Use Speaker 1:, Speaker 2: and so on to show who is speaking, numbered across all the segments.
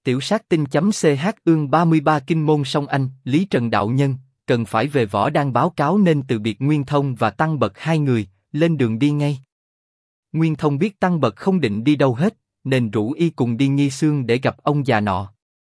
Speaker 1: Tiểu sát tinh.ch ương 33 kinh môn song anh, Lý Trần đạo nhân, cần phải về Võ Đăng báo cáo nên từ biệt Nguyên Thông và Tăng Bật hai người, lên đường đi ngay. Nguyên Thông biết Tăng Bật không định đi đâu hết, nên rủ y cùng đi Nghi Xương để gặp ông già nọ.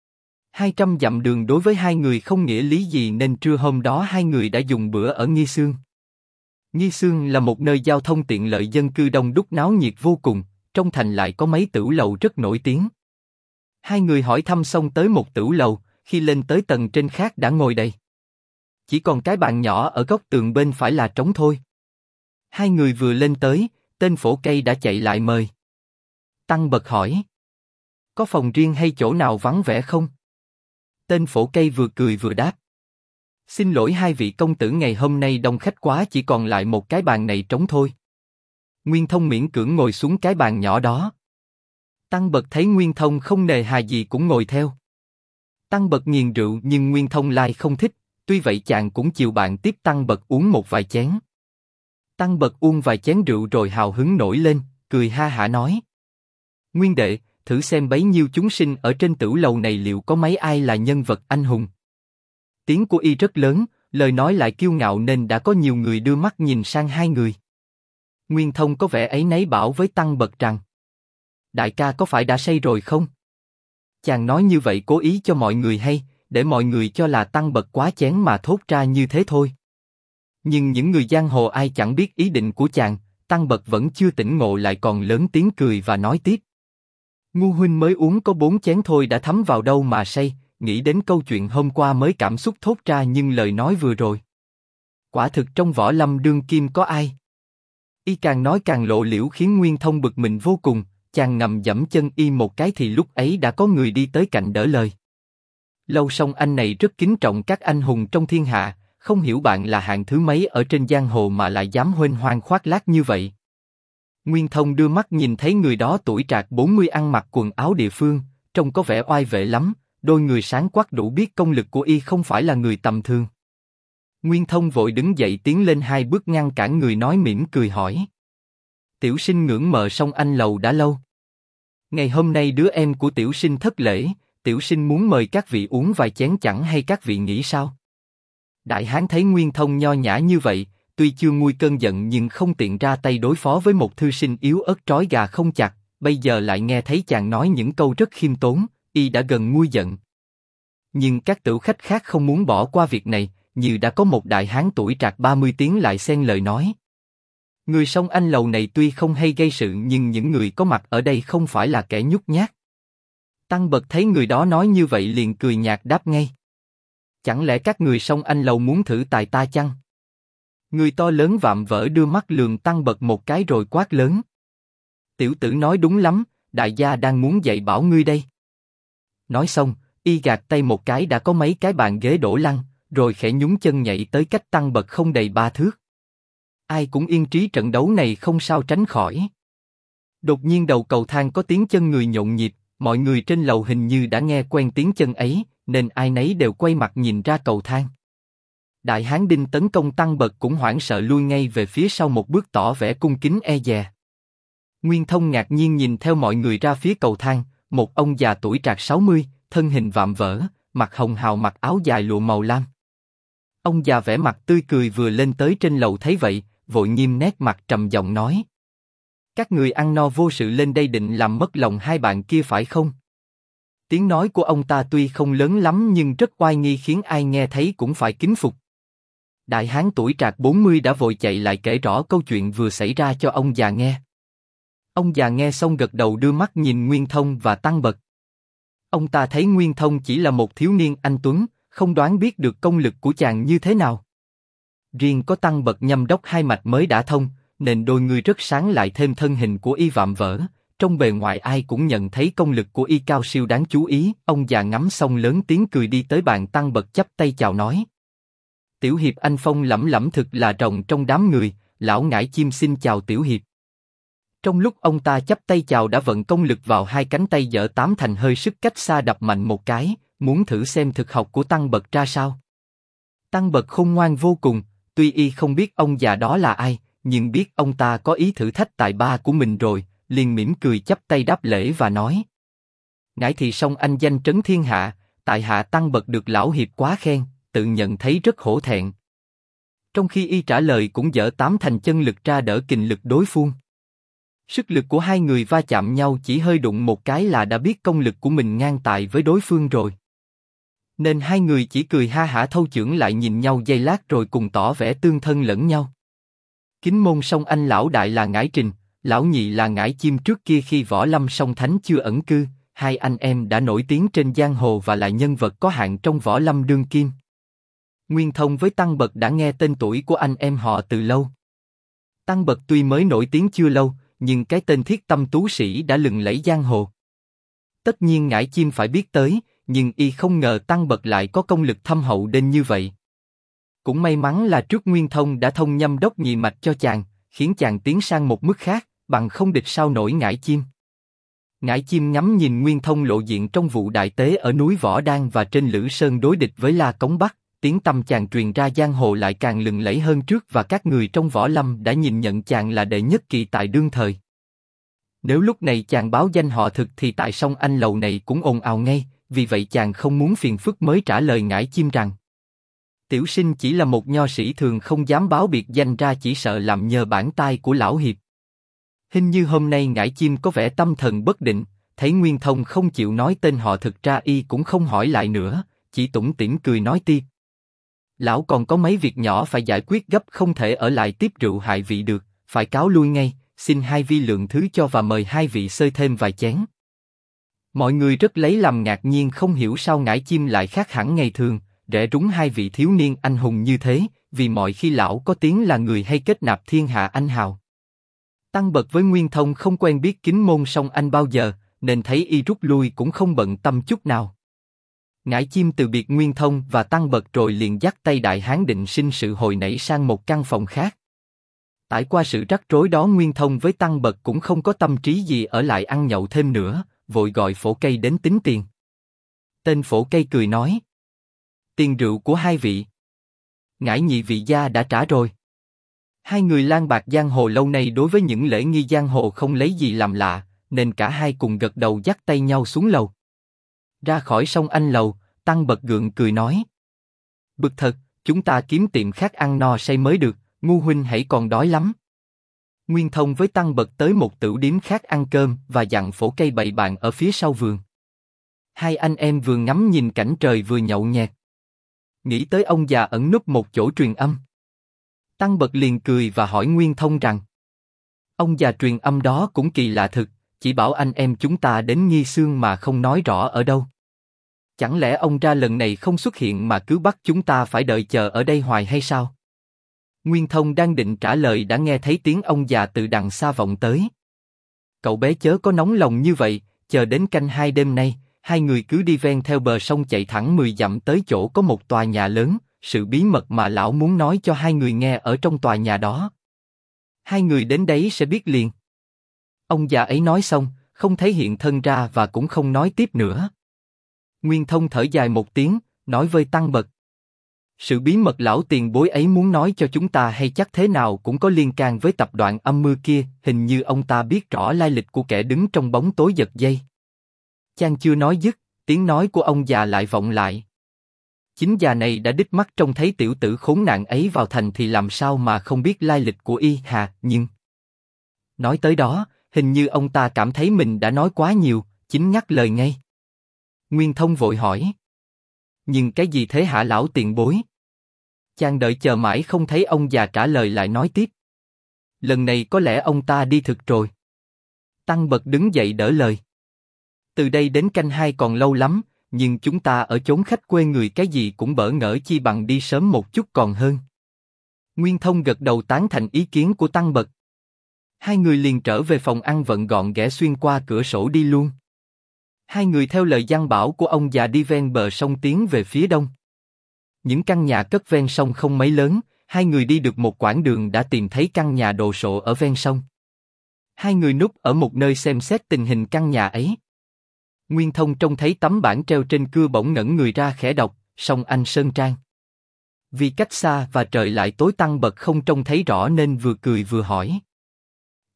Speaker 1: 200 dặm đường đối với hai người không nghĩa lý gì nên trưa hôm đó hai người đã dùng bữa ở Nghi Xương. Nghi Xương là một nơi giao thông tiện lợi, dân cư đông đúc náo nhiệt vô cùng, trong thành lại có mấy tửu lầu rất nổi tiếng. Hai người hỏi thăm xong tới một tửu lầu, khi lên tới tầng trên khác đã ngồi đầy. Chỉ còn cái bàn nhỏ ở góc tường bên phải là trống thôi. Hai người vừa lên tới, tên phổ cây đã chạy lại mời. Tăng Bật hỏi: có phòng riêng hay chỗ nào vắng vẻ không? Tên phổ cây vừa cười vừa đáp: xin lỗi hai vị công tử, ngày hôm nay đông khách quá, chỉ còn lại một cái bàn này trống thôi. Nguyên Thông miễn cưỡng ngồi xuống cái bàn nhỏ đó. Tăng Bật thấy Nguyên Thông không nề hà gì cũng ngồi theo. Tăng Bật nghiền rượu nhưng Nguyên Thông lại không thích, tuy vậy chàng cũng chiều bạn tiếp Tăng Bật uống một vài chén. Tăng Bật uống vài chén rượu rồi hào hứng nổi lên, cười ha hả nói: Nguyên đệ, thử xem bấy nhiêu chúng sinh ở trên tửu lầu này liệu có mấy ai là nhân vật anh hùng. Tiếng của y rất lớn, lời nói lại kiêu ngạo nên đã có nhiều người đưa mắt nhìn sang hai người. Nguyên Thông có vẻ áy náy bảo với Tăng Bật rằng: đại ca có phải đã say rồi không? Chàng nói như vậy cố ý cho mọi người hay, để mọi người cho là Tăng Bật quá chén mà thốt ra như thế thôi. Nhưng những người giang hồ ai chẳng biết ý định của chàng, Tăng Bật vẫn chưa tỉnh ngộ lại còn lớn tiếng cười và nói tiếp: ngu huynh mới uống có 4 chén thôi đã thấm vào đâu mà say, nghĩ đến câu chuyện hôm qua mới cảm xúc thốt ra nhưng lời nói vừa rồi. Quả thực trong võ lâm đương kim có ai. Y càng nói càng lộ liễu khiến Nguyên Thông bực mình vô cùng, chàng ngầm giẫm chân y một cái thì lúc ấy đã có người đi tới cạnh đỡ lời. Lâu song anh này rất kính trọng các anh hùng trong thiên hạ, không hiểu bạn là hạng thứ mấy ở trên giang hồ mà lại dám huênh hoang khoác lác như vậy. Nguyên Thông đưa mắt nhìn thấy người đó tuổi trạc 40 ăn mặc quần áo địa phương, trông có vẻ oai vệ lắm, đôi người sáng quắc đủ biết công lực của y không phải là người tầm thường. Nguyên Thông vội đứng dậy tiến lên 2 bước ngăn cản người nói, mỉm cười hỏi: tiểu sinh ngưỡng mộ song anh lầu đã lâu. Ngày hôm nay đứa em của tiểu sinh thất lễ, tiểu sinh muốn mời các vị uống vài chén chẳng hay các vị nghĩ sao? Đại hán thấy Nguyên Thông nho nhã như vậy, tuy chưa nguôi cơn giận nhưng không tiện ra tay đối phó với một thư sinh yếu ớt trói gà không chặt, bây giờ lại nghe thấy chàng nói những câu rất khiêm tốn, y đã gần nguôi giận. Nhưng các tửu khách khác không muốn bỏ qua việc này, như đã có một đại hán tuổi trạc 30 tiến lại xen lời nói: người song anh lầu này tuy không hay gây sự nhưng những người có mặt ở đây không phải là kẻ nhút nhát. Tăng Bật thấy người đó nói như vậy liền cười nhạt đáp ngay: chẳng lẽ các người song anh lầu muốn thử tài ta chăng? Người to lớn vạm vỡ đưa mắt lườm Tăng Bật một cái rồi quát lớn: tiểu tử nói đúng lắm, đại gia đang muốn dạy bảo ngươi đây. Nói xong, y gạt tay một cái đã có mấy cái bàn ghế đổ lăn, rồi khẽ nhún chân nhảy tới cách Tăng Bật không đầy 3 thước. Ai cũng yên trí trận đấu này không sao tránh khỏi. Đột nhiên đầu cầu thang có tiếng chân người nhộn nhịp, mọi người trên lầu hình như đã nghe quen tiếng chân ấy, nên ai nấy đều quay mặt nhìn ra cầu thang. Đại hán đinh tấn công Tăng Bật cũng hoảng sợ lui ngay về phía sau một bước tỏ vẻ cung kính e dè. Nguyên Thông ngạc nhiên nhìn theo mọi người ra phía cầu thang, một ông già tuổi trạc 60, thân hình vạm vỡ, mặt hồng hào mặc áo dài lụa màu lam. Ông già vẻ mặt tươi cười vừa lên tới trên lầu thấy vậy, vội nghiêm nét mặt trầm giọng nói: các người ăn no vô sự lên đây định làm mất lòng hai bạn kia phải không? Tiếng nói của ông ta tuy không lớn lắm nhưng rất oai nghi khiến ai nghe thấy cũng phải kính phục. Đại hán tuổi trạc 40 đã vội chạy lại kể rõ câu chuyện vừa xảy ra cho ông già nghe. Ông già nghe xong gật đầu đưa mắt nhìn Nguyên Thông và Tăng Bật. Ông ta thấy Nguyên Thông chỉ là một thiếu niên anh tuấn, không đoán biết được công lực của chàng như thế nào. Riêng có Tăng Bật nhâm đốc hai mạch mới đã thông, nên đôi người rất sáng lại thêm thân hình của y vạm vỡ, trong bề ngoài ai cũng nhận thấy công lực của y cao siêu đáng chú ý. Ông già ngắm xong lớn tiếng cười đi tới bàn Tăng Bật chắp tay chào nói: tiểu hiệp anh phong lẫm lẫm thực là rồng trong đám người, lão ngải chim xin chào tiểu hiệp. Trong lúc ông ta chắp tay chào đã vận công lực vào hai cánh tay dở tám thành hơi sức cách xa đập mạnh một cái, muốn thử xem thực học của Tăng Bật ra sao. Tăng Bật khôn ngoan vô cùng, tuy y không biết ông già đó là ai, nhưng biết ông ta có ý thử thách tài ba của mình rồi, liền mỉm cười chắp tay đáp lễ và nói: Ngải thì song anh danh trấn thiên hạ, tại hạ Tăng bậc được lão hiệp quá khen, tự nhận thấy rất hổ thẹn. Trong khi y trả lời cũng dở tám thành chân lực ra đỡ kình lực đối phương. Sức lực của hai người va chạm nhau chỉ hơi đụng một cái là đã biết công lực của mình ngang tài với đối phương rồi. Nên hai người chỉ cười ha hả thâu chưởng lại nhìn nhau giây lát rồi cùng tỏ vẻ tương thân lẫn nhau. Kính môn song anh lão đại là Ngải Trình, lão nhị là Ngải Chim trước kia khi võ lâm song thánh chưa ẩn cư, hai anh em đã nổi tiếng trên giang hồ và là nhân vật có hạng trong võ lâm đương kim. Nguyên Thông với Tăng Bật đã nghe tên tuổi của anh em họ từ lâu. Tăng Bật tuy mới nổi tiếng chưa lâu, nhưng cái tên thiết tâm tú sĩ đã lừng lẫy giang hồ. Tất nhiên Ngải Chim phải biết tới, nhưng y không ngờ Tăng Bật lại có công lực thâm hậu đến như vậy. Cũng may mắn là trước Nguyên Thông đã thông nhâm đốc nhị mạch cho chàng, khiến chàng tiến sang một mức khác, bằng không địch sao nổi Ngải Chim. Ngải Chim ngắm nhìn Nguyên Thông lộ diện trong vụ đại tế ở núi Võ Đan và trên Lữ Sơn đối địch với La Cống Bắc, tiếng tăm chàng truyền ra giang hồ lại càng lừng lẫy hơn trước và các người trong võ lâm đã nhìn nhận chàng là đệ nhất kỳ tài đương thời. Nếu lúc này chàng báo danh họ thực thì tại song anh lầu này cũng ồn ào ngay, vì vậy chàng không muốn phiền phức mới trả lời Ngải Chim rằng tiểu sinh chỉ là một nho sĩ thường không dám báo biệt danh ra, chỉ sợ làm nhờ bản tai của lão hiệp. Hình như hôm nay Ngải Chim có vẻ tâm thần bất định, thấy Nguyên Thông không chịu nói tên họ thực ra y cũng không hỏi lại nữa, chỉ tủm tỉm cười nói tiếp. Lão còn có mấy việc nhỏ phải giải quyết gấp, không thể ở lại tiếp rượu hại vị được, phải cáo lui ngay, xin hai vi lượng thứ cho và mời hai vị xơi thêm vài chén. Mọi người rất lấy làm ngạc nhiên, không hiểu sao Ngải Chim lại khác hẳn ngày thường, rẽ rúng hai vị thiếu niên anh hùng như thế, vì mọi khi lão có tiếng là người hay kết nạp thiên hạ anh hào. Tăng Bật với Nguyên Thông không quen biết Kính môn song anh bao giờ, nên thấy y rút lui cũng không bận tâm chút nào. Ngải Chim từ biệt Nguyên Thông và Tăng Bật rồi liền dắt tay Đại Hán Định Sinh sự hồi nãy sang một căn phòng khác. Trải qua sự rắc rối đó, Nguyên Thông với Tăng Bật cũng không có tâm trí gì ở lại ăn nhậu thêm nữa, vội gọi Phổ Cây đến tính tiền. Tên Phổ Cây cười nói: tiền rượu của hai vị. Ngải nhị vị gia đã trả rồi. Hai người lang bạc giang hồ lâu nay đối với những lễ nghi giang hồ không lấy gì làm lạ, nên cả hai cùng gật đầu dắt tay nhau xuống lầu. Ra khỏi song anh lầu, Tăng Bật gượng cười nói: bực thật, chúng ta kiếm tiệm khác ăn no say mới được, ngu huynh hãy còn đói lắm. Nguyên Thông với Tăng Bật tới một tửu điếm khác ăn cơm và dặn Phổ Cây bày bàn ở phía sau vườn. Hai anh em vừa ngắm nhìn cảnh trời vừa nhậu nhẹt. Nghĩ tới ông già ẩn núp một chỗ truyền âm. Tăng Bật liền cười và hỏi Nguyên Thông rằng: ông già truyền âm đó cũng kỳ lạ thực, chỉ bảo anh em chúng ta đến Nghi Xương mà không nói rõ ở đâu. Chẳng lẽ ông ra lần này không xuất hiện mà cứ bắt chúng ta phải đợi chờ ở đây hoài hay sao? Nguyên Thông đang định trả lời đã nghe thấy tiếng ông già từ đằng xa vọng tới. Cậu bé chớ có nóng lòng như vậy, chờ đến canh 2 đêm nay, hai người cứ đi ven theo bờ sông chạy thẳng 10 dặm tới chỗ có một tòa nhà lớn, sự bí mật mà lão muốn nói cho hai người nghe ở trong tòa nhà đó. Hai người đến đấy sẽ biết liền. Ông già ấy nói xong, không thấy hiện thân ra và cũng không nói tiếp nữa. Nguyên Thông thở dài một tiếng, nói với Tăng Bật: sự bí mật lão tiền bối ấy muốn nói cho chúng ta hay chắc thế nào cũng có liên can với tập đoàn âm mưu kia, hình như ông ta biết rõ lai lịch của kẻ đứng trong bóng tối giật dây. Chàng chưa nói dứt, tiếng nói của ông già lại vọng lại. Chính già này đã đích mắt trông thấy tiểu tử khốn nạn ấy vào thành thì làm sao mà không biết lai lịch của y hà, nhưng... Nói tới đó, hình như ông ta cảm thấy mình đã nói quá nhiều, chính ngắt lời ngay. Nguyên Thông vội hỏi: nhưng cái gì thế hả lão tiền bối? Chàng đợi chờ mãi không thấy ông già trả lời lại nói tiếp: lần này có lẽ ông ta đi thực rồi. Tăng Bật đứng dậy đỡ lời: từ đây đến canh 2 còn lâu lắm, nhưng chúng ta ở chốn khách quê người cái gì cũng bỡ ngỡ, chi bằng đi sớm một chút còn hơn. Nguyên Thông gật đầu tán thành ý kiến của Tăng Bật. Hai người liền trở về phòng ăn vận gọn ghẽ xuyên qua cửa sổ đi luôn. Hai người theo lời dặn bảo của ông già đi ven bờ sông tiến về phía đông. Những căn nhà cất ven sông không mấy lớn, hai người đi được một quãng đường đã tìm thấy căn nhà đồ sộ ở ven sông. Hai người núp ở một nơi xem xét tình hình căn nhà ấy. Nguyên Thông trông thấy tấm bảng treo trên cưa bỗng ngẩng người ra khẽ đọc: Song Anh Sơn Trang. Vì cách xa và trời lại tối, Tăng Bật không trông thấy rõ nên vừa cười vừa hỏi: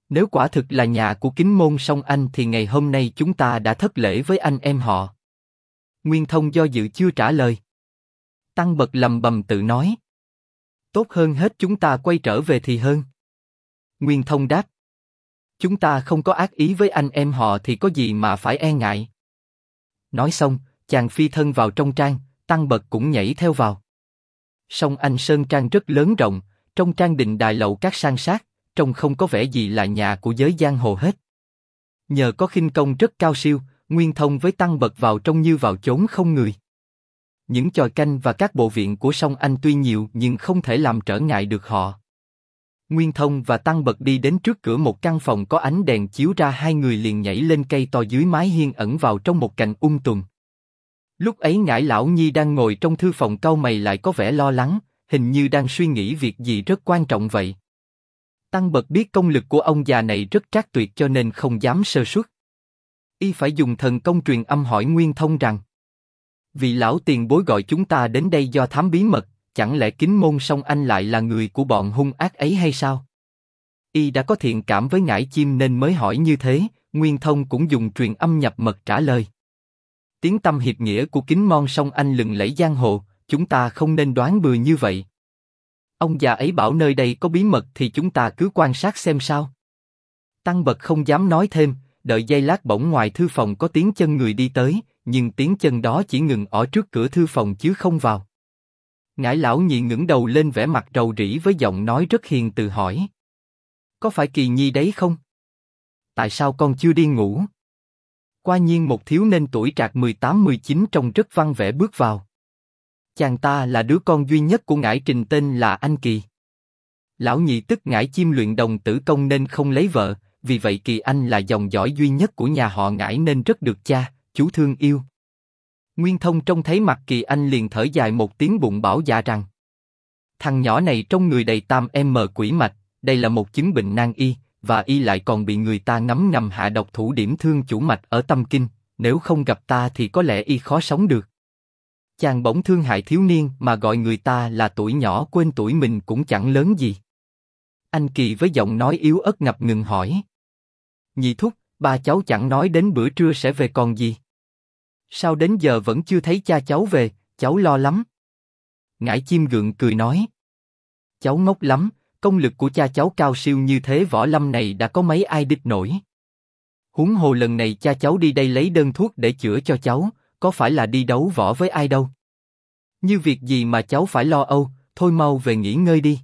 Speaker 1: Nếu quả thực là nhà của Kính Môn Song Anh thì ngày hôm nay chúng ta đã thất lễ với anh em họ. Nguyên Thông do dự chưa trả lời. Tăng Bật lầm bầm tự nói. Tốt hơn hết chúng ta quay trở về thì hơn. Nguyên Thông đáp. Chúng ta không có ác ý với anh em họ thì có gì mà phải e ngại. Nói xong, chàng phi thân vào trong trang, Tăng Bật cũng nhảy theo vào. Song Anh Sơn Trang rất lớn rộng, trong trang đình đài lầu các san sát, trông không có vẻ gì là nhà của giới giang hồ hết. Nhờ có khinh công rất cao siêu, Nguyên Thông với Tăng Bật vào trong như vào chốn không người. Những chòi canh và các bộ viện của Song Anh tuy nhiều nhưng không thể làm trở ngại được họ. Nguyên Thông và Tăng Bật đi đến trước cửa một căn phòng có ánh đèn chiếu ra, hai người liền nhảy lên cây to dưới mái hiên ẩn vào trong một cành tùng. Lúc ấy Ngải Lão Nhi đang ngồi trong thư phòng cau mày lại có vẻ lo lắng, hình như đang suy nghĩ việc gì rất quan trọng vậy. Tăng Bật biết công lực của ông già này rất trác tuyệt cho nên không dám sơ suất. Y phải dùng thần công truyền âm hỏi Nguyên Thông rằng: vị lão tiền bối gọi chúng ta đến đây do thám bí mật, chẳng lẽ Kính Môn Song Anh lại là người của bọn hung ác ấy hay sao? Y đã có thiện cảm với Ngải Chim nên mới hỏi như thế. Nguyên Thông cũng dùng truyền âm nhập mật trả lời. Tiếng tăm hiệp nghĩa của Kính Môn Song Anh lừng lẫy giang hồ, chúng ta không nên đoán bừa như vậy. Ông già ấy bảo nơi đây có bí mật thì chúng ta cứ quan sát xem sao. Tăng Bật không dám nói thêm, đợi giây lát bỗng ngoài thư phòng có tiếng chân người đi tới, nhưng tiếng chân đó chỉ ngừng ở trước cửa thư phòng chứ không vào. Ngải Lão Nhị ngẩng đầu lên vẻ mặt rầu rĩ với giọng nói rất hiền từ hỏi: có phải Kỳ Nhi đấy không? Tại sao con chưa đi ngủ? Qua nhiên một thiếu niên tuổi trạc 18-19 trông rất văn vẻ bước vào. Chàng ta là đứa con duy nhất của Ngải Trình tên là Anh Kỳ. Lão Nhị tức Ngải Chim luyện đồng tử công nên không lấy vợ, vì vậy Kỳ Anh là dòng dõi duy nhất của nhà họ Ngải nên rất được cha, chú thương yêu. Nguyên Thông trông thấy mặt Kỳ Anh liền thở dài một tiếng bụng bảo dạ rằng: thằng nhỏ này trong người đầy tam quỷ mạch, đây là một chứng bệnh nan y, và y lại còn bị người ta ngấm ngầm hạ độc thủ điểm thương chủ mạch ở tâm kinh, nếu không gặp ta thì có lẽ y khó sống được. Chàng bỗng thương hại thiếu niên mà gọi người ta là tuổi nhỏ quên tuổi mình cũng chẳng lớn gì. Anh Kỳ với giọng nói yếu ớt ngập ngừng hỏi: nhị thúc, ba cháu chẳng nói đến bữa trưa sẽ về còn gì? Sao đến giờ vẫn chưa thấy cha cháu về, cháu lo lắm. Ngải Chim gượng cười nói: cháu ngốc lắm, công lực của cha cháu cao siêu như thế võ lâm này đã có mấy ai địch nổi. Huống hồ lần này cha cháu đi đây lấy đơn thuốc để chữa cho cháu, có phải là đi đấu võ với ai đâu. Như việc gì mà cháu phải lo âu, thôi mau về nghỉ ngơi đi.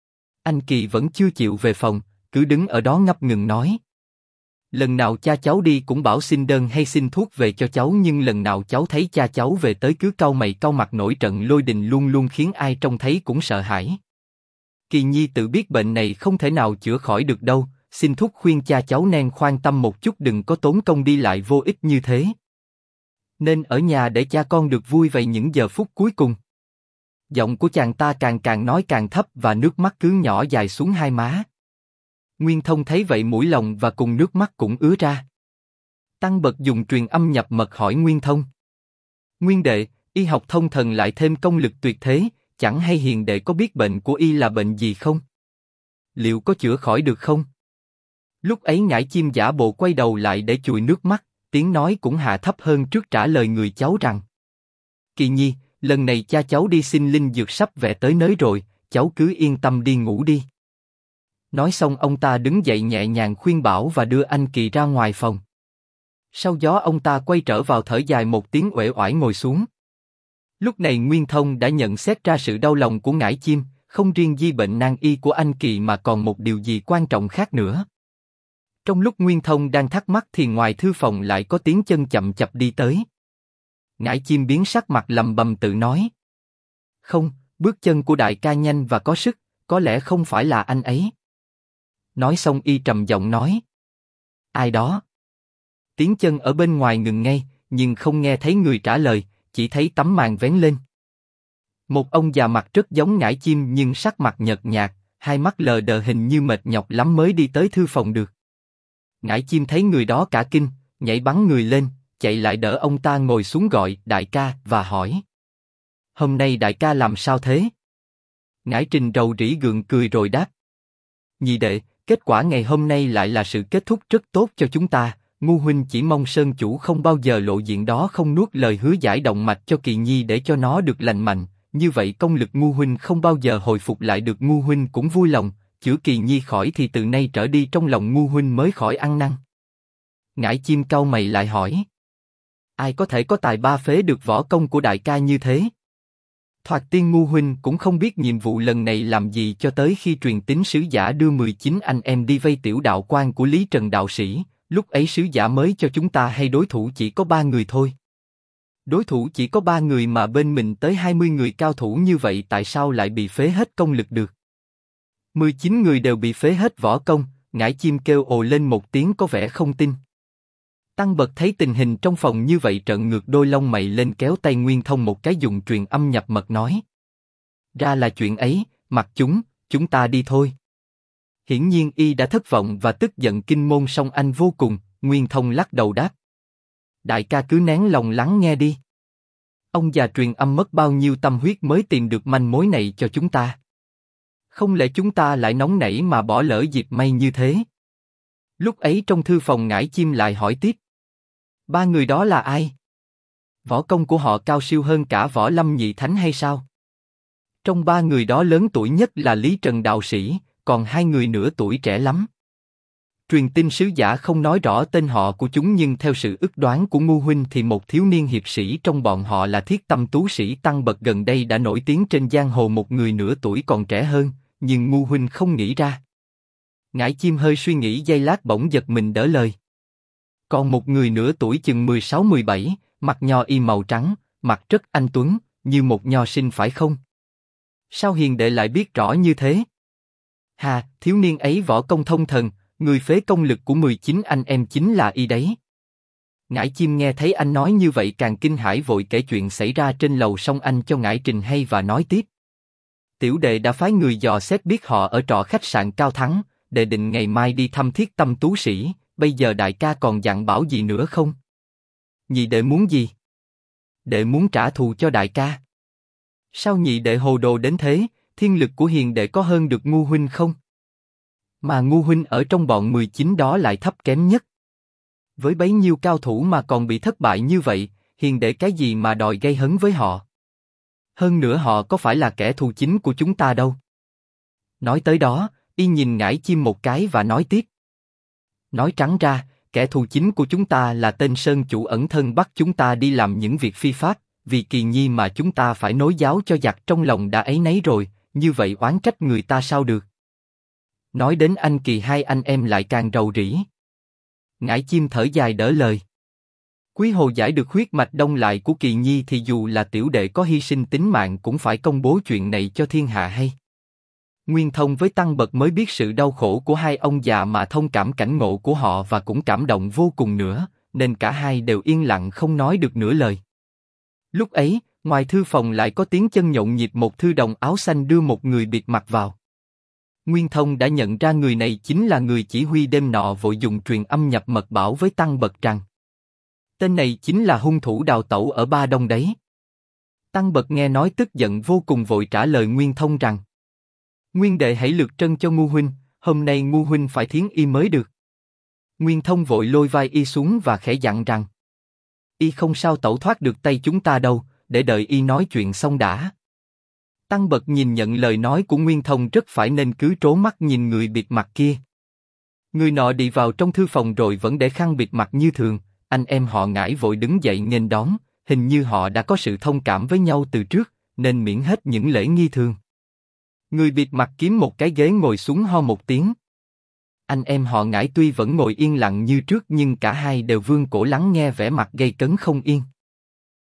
Speaker 1: Anh Kỳ vẫn chưa chịu về phòng, cứ đứng ở đó ngập ngừng nói: lần nào cha cháu đi cũng bảo xin đơn hay xin thuốc về cho cháu, nhưng lần nào cháu thấy cha cháu về tới cứ cau mày cau mặt, nổi trận lôi đình luôn luôn khiến ai trông thấy cũng sợ hãi. Kỳ Nhi tự biết bệnh này không thể nào chữa khỏi được đâu, xin thúc khuyên cha cháu nên khoan tâm một chút, đừng có tốn công đi lại vô ích như thế. Nên ở nhà để cha con được vui vậy những giờ phút cuối cùng. Giọng của chàng ta càng nói càng thấp và nước mắt cứ nhỏ dài xuống hai má. Nguyên Thông thấy vậy mũi lòng và cùng nước mắt cũng ứa ra. Tăng Bật dùng truyền âm nhập mật hỏi Nguyên Thông: Nguyên đệ, y học thông thần lại thêm công lực tuyệt thế, chẳng hay hiền đệ có biết bệnh của y là bệnh gì không? Liệu có chữa khỏi được không? Lúc ấy Ngải Chim giả bộ quay đầu lại để chùi nước mắt, tiếng nói cũng hạ thấp hơn trước trả lời người cháu rằng: Kỳ Nhi, lần này cha cháu đi xin linh dược sắp về tới nơi rồi, cháu cứ yên tâm đi ngủ đi. Nói xong ông ta đứng dậy nhẹ nhàng khuyên bảo và đưa anh Kỳ ra ngoài phòng. Sau gió ông ta quay trở vào thở dài một tiếng uể oải ngồi xuống. Lúc này Nguyên Thông đã nhận xét ra sự đau lòng của Ngải Chim, không riêng di bệnh nan y của anh Kỳ mà còn một điều gì quan trọng khác nữa. Trong lúc Nguyên Thông đang thắc mắc thì ngoài thư phòng lại có tiếng chân chậm chạp đi tới. Ngải Chim biến sắc mặt lầm bầm tự nói: không, bước chân của đại ca nhanh và có sức, có lẽ không phải là anh ấy. Nói xong y trầm giọng nói: ai đó? Tiếng chân ở bên ngoài ngừng ngay, nhưng không nghe thấy người trả lời, chỉ thấy tấm màn vén lên. Một ông già mặt rất giống Ngải Chim nhưng sắc mặt nhợt nhạt, hai mắt lờ đờ, hình như mệt nhọc lắm mới đi tới thư phòng được. Ngải Chim thấy người đó cả kinh, nhảy bắn người lên, chạy lại đỡ ông ta ngồi xuống gọi đại ca và hỏi: hôm nay đại ca làm sao thế? Ngải Trình rầu rĩ gượng cười rồi đáp: nhị đệ, Kết quả ngày hôm nay lại là sự kết thúc rất tốt cho chúng ta. Ngu huynh chỉ mong Sơn chủ không bao giờ lộ diện đó, không nuốt lời hứa giải động mạch cho Kỳ Nhi để cho nó được lành mạnh. Như vậy công lực Ngu huynh không bao giờ hồi phục lại được. Ngu huynh cũng vui lòng. Chữa Kỳ Nhi khỏi thì từ nay trở đi trong lòng Ngu huynh mới khỏi ăn năn. Ngải Chim cau mày lại hỏi. Ai có thể có tài ba phế được võ công của đại ca như thế? Thoạt tiên Ngu huynh cũng không biết nhiệm vụ lần này làm gì cho tới khi truyền tín sứ giả đưa 19 anh em đi vây tiểu đạo quan của Lý Trần đạo sĩ, lúc ấy sứ giả mới cho chúng ta hay đối thủ chỉ có 3 người thôi. Đối thủ chỉ có 3 người mà bên mình tới 20 người cao thủ như vậy, tại sao lại bị phế hết công lực được? 19 người đều bị phế hết võ công. Ngải Chim kêu ồ lên một tiếng có vẻ không tin. Tăng Bật thấy tình hình trong phòng như vậy trợn ngược đôi lông mày lên, kéo tay Nguyên Thông một cái dùng truyền âm nhập mật nói. Ra là chuyện ấy, mặc chúng ta đi thôi. Hiển nhiên y đã thất vọng và tức giận Kinh Môn Song Anh vô cùng. Nguyên Thông lắc đầu đáp. Đại ca cứ nén lòng lắng nghe đi. Ông già truyền âm mất bao nhiêu tâm huyết mới tìm được manh mối này cho chúng ta. Không lẽ chúng ta lại nóng nảy mà bỏ lỡ dịp may như thế? Lúc ấy trong thư phòng Ngải Chim lại hỏi tiếp. 3 người đó là ai? Võ công của họ cao siêu hơn cả Võ Lâm nhị thánh hay sao? Trong 3 người đó lớn tuổi nhất là Lý Trần đạo sĩ, còn 2 người nữa tuổi trẻ lắm. Truyền tin sứ giả không nói rõ tên họ của chúng, nhưng theo sự ước đoán của Ngu huynh thì một thiếu niên hiệp sĩ trong bọn họ là Thiết Tâm tú sĩ Tăng Bật gần đây đã nổi tiếng trên giang hồ. Một người nửa tuổi còn trẻ hơn, nhưng Ngu huynh không nghĩ ra. Ngải Chim hơi suy nghĩ giây lát bỗng giật mình đỡ lời. Còn một người nửa tuổi chừng 16-17, mặt nho y màu trắng, mặt rất anh tuấn, như một nho sinh phải không? Sao hiền đệ lại biết rõ như thế? Hà, thiếu niên ấy võ công thông thần, người phế công lực của 19 anh em chính là y đấy. Ngải Chim nghe thấy anh nói như vậy càng kinh hãi, vội kể chuyện xảy ra trên lầu Song Anh cho Ngải Trình hay và nói tiếp. Tiểu đệ đã phái người dò xét biết họ ở trọ khách sạn Cao Thắng, đệ định ngày mai đi thăm Thiết Tâm tú sĩ. Bây giờ đại ca còn dặn bảo gì nữa không? Nhị đệ muốn gì? Đệ muốn trả thù cho đại ca. Sao nhị đệ hồ đồ đến thế? Thiên lực của hiền đệ có hơn được Ngu huynh không? Mà Ngu huynh ở trong bọn 19 đó lại thấp kém nhất. Với bấy nhiêu cao thủ mà còn bị thất bại như vậy, hiền đệ cái gì mà đòi gây hấn với họ? Hơn nữa họ có phải là kẻ thù chính của chúng ta đâu. Nói tới đó, y nhìn Ngải Chim một cái và nói tiếp. Nói trắng ra, kẻ thù chính của chúng ta là tên Sơn chủ ẩn thân bắt chúng ta đi làm những việc phi pháp, vì Kỳ Nhi mà chúng ta phải nối giáo cho giặc, trong lòng đã áy náy rồi, như vậy oán trách người ta sao được. Nói đến anh Kỳ, hai anh em lại càng rầu rĩ. Ngải Chim thở dài đỡ lời. Quý hồ giải được huyết mạch đông lại của Kỳ Nhi thì dù là tiểu đệ có hy sinh tính mạng cũng phải công bố chuyện này cho thiên hạ hay. Nguyên Thông với Tăng Bật mới biết sự đau khổ của hai ông già mà thông cảm cảnh ngộ của họ và cũng cảm động vô cùng nữa, nên cả hai đều yên lặng không nói được nửa lời. Lúc ấy, ngoài thư phòng lại có tiếng chân nhộn nhịp, một thư đồng áo xanh đưa một người bịt mặt vào. Nguyên Thông đã nhận ra người này chính là người chỉ huy đêm nọ, vội dùng truyền âm nhập mật bảo với Tăng Bật rằng tên này chính là hung thủ đào tẩu ở Ba Đông đấy. Tăng Bật nghe nói tức giận vô cùng, vội trả lời Nguyên Thông rằng Nguyên đệ hãy lược trân cho Ngu huynh, hôm nay Ngu huynh phải thiến y mới được. Nguyên Thông vội lôi vai y xuống và khẽ dặn rằng y không sao tẩu thoát được tay chúng ta đâu, để đợi y nói chuyện xong đã. Tăng Bật nhìn nhận lời nói của Nguyên Thông rất phải nên cứ trố mắt nhìn người bịt mặt kia. Người nọ đi vào trong thư phòng rồi vẫn để khăn bịt mặt như thường. Anh em họ Ngải vội đứng dậy nghênh đón, hình như họ đã có sự thông cảm với nhau từ trước, nên miễn hết những lễ nghi thường. Người bịt mặt kiếm một cái ghế ngồi xuống, ho một tiếng. Anh em họ Ngải tuy vẫn ngồi yên lặng như trước, nhưng cả hai đều vươn cổ lắng nghe, vẻ mặt gay cấn không yên.